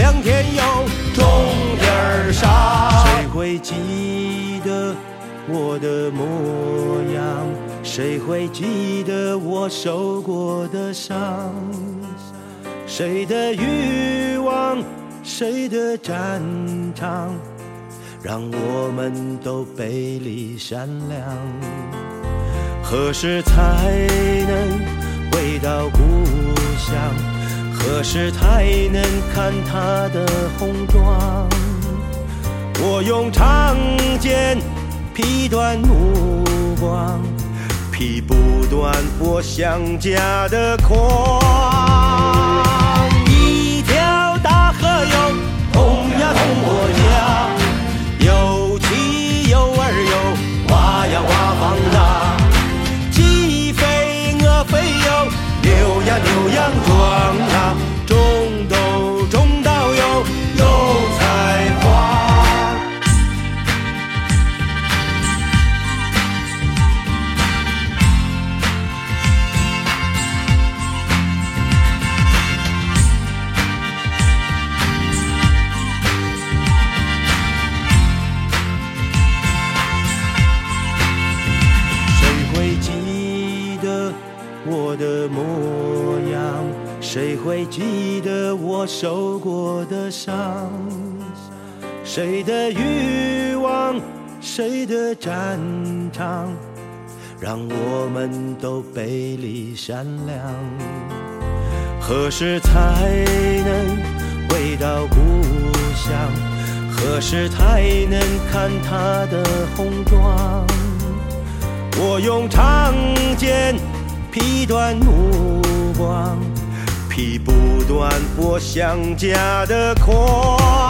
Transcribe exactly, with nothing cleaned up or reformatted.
向天有终点上。谁会记得我的模样？谁会记得我受过的伤？谁的欲望，谁的战场，让我们都背离善良。何时才能回到故乡？何时才能看他的红妆？我用长剑劈断目光，劈不断我想家的狂。一条大河有通呀通我家，有妻有儿有娃呀娃放大，鸡飞鹅飞有牛呀牛羊壮呀，种豆种稻有有菜花。我的模样，谁会记得我受过的伤？谁的欲望，谁的战场，让我们都背离善良。何时才能回到故乡？何时才能看他的红妆？我用长剑劈断目光，劈不断我想家的狂。